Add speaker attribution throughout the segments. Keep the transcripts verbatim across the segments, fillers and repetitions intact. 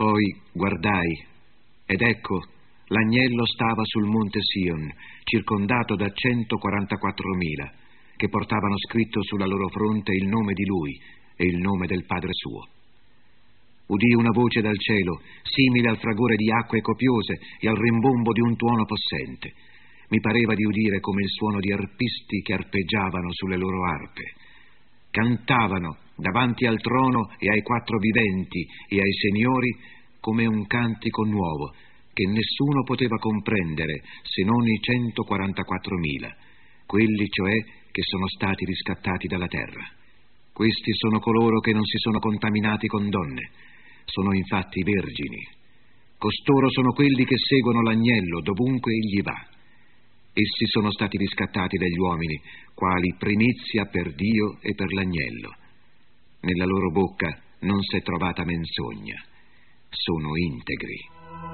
Speaker 1: Poi guardai, ed ecco, l'agnello stava sul monte Sion, circondato da centoquarantaquattromila, che portavano scritto sulla loro fronte il nome di lui e il nome del Padre suo. Udii una voce dal cielo, simile al fragore di acque copiose e al rimbombo di un tuono possente. Mi pareva di udire come il suono di arpisti che arpeggiavano sulle loro arpe. Cantavano davanti al trono e ai quattro viventi e ai seniori come un cantico nuovo che nessuno poteva comprendere se non i centoquarantaquattromila, quelli cioè che sono stati riscattati dalla terra. Questi sono coloro che non si sono contaminati con donne, sono infatti vergini. Costoro sono quelli che seguono l'agnello dovunque egli va. Essi sono stati riscattati dagli uomini, quali primizia per Dio e per l'agnello. Nella loro bocca non s'è trovata menzogna. Sono integri.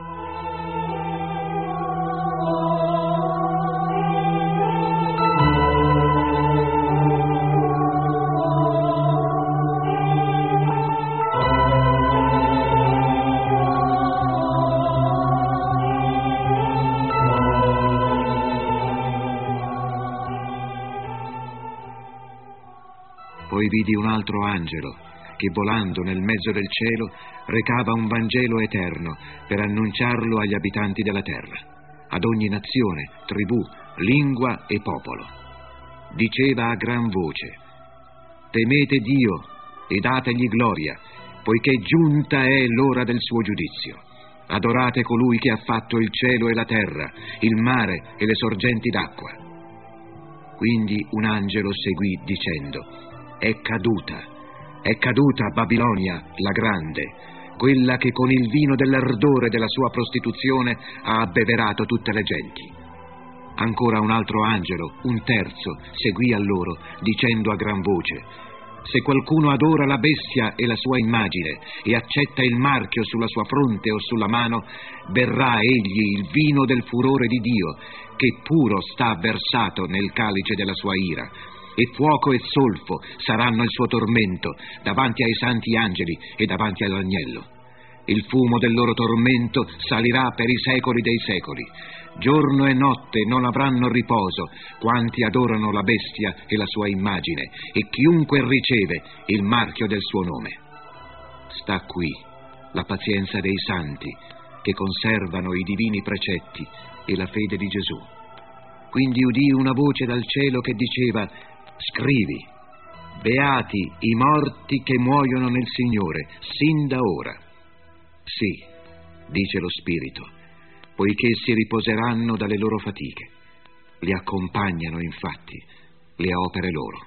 Speaker 1: Poi vidi un altro angelo che, volando nel mezzo del cielo, recava un Vangelo eterno per annunciarlo agli abitanti della terra, ad ogni nazione, tribù, lingua e popolo. Diceva a gran voce: temete Dio e dategli gloria, poiché giunta è l'ora del suo giudizio. Adorate colui che ha fatto il cielo e la terra, il mare e le sorgenti d'acqua. Quindi un angelo seguì dicendo: è caduta, è caduta Babilonia la grande, quella che con il vino dell'ardore della sua prostituzione ha abbeverato tutte le genti. Ancora un altro angelo, un terzo, seguì a loro, dicendo a gran voce: se qualcuno adora la bestia e la sua immagine e accetta il marchio sulla sua fronte o sulla mano, berrà egli il vino del furore di Dio, che puro sta versato nel calice della sua ira, e fuoco e solfo saranno il suo tormento davanti ai santi angeli e davanti all'agnello. Il fumo del loro tormento salirà per i secoli dei secoli. Giorno e notte non avranno riposo quanti adorano la bestia e la sua immagine e chiunque riceve il marchio del suo nome. Sta qui la pazienza dei santi che conservano i divini precetti e la fede di Gesù. Quindi udii una voce dal cielo che diceva: scrivi, beati i morti che muoiono nel Signore, sin da ora. Sì, dice lo Spirito, poiché si riposeranno dalle loro fatiche. Li accompagnano infatti le opere loro.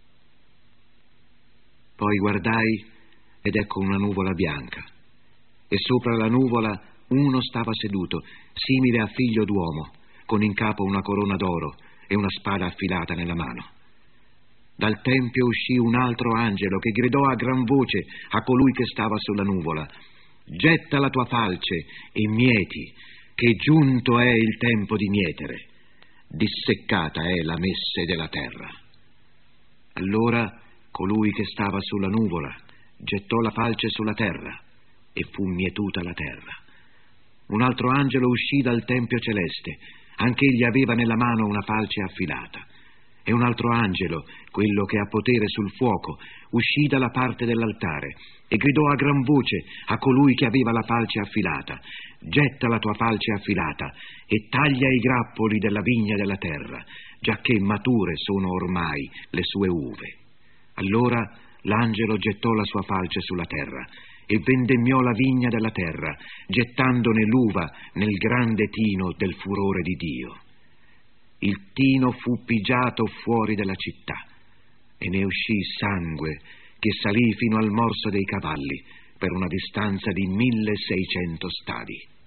Speaker 1: Poi guardai ed ecco una nuvola bianca, e sopra la nuvola uno stava seduto, simile a figlio d'uomo, con in capo una corona d'oro e una spada affilata nella mano. Dal tempio uscì un altro angelo che gridò a gran voce a colui che stava sulla nuvola: getta la tua falce e mieti, che giunto è il tempo di mietere. Disseccata è la messe della terra. Allora colui che stava sulla nuvola gettò la falce sulla terra e fu mietuta la terra. Un altro angelo uscì dal tempio celeste, anch'egli aveva nella mano una falce affilata. E un altro angelo, quello che ha potere sul fuoco, uscì dalla parte dell'altare e gridò a gran voce a colui che aveva la falce affilata: getta la tua falce affilata e taglia i grappoli della vigna della terra, giacché mature sono ormai le sue uve. Allora l'angelo gettò la sua falce sulla terra e vendemmiò la vigna della terra, gettandone l'uva nel grande tino del furore di Dio. Il tino fu pigiato fuori dalla città e ne uscì sangue che salì fino al morso dei cavalli per una distanza di milleseicento stadi.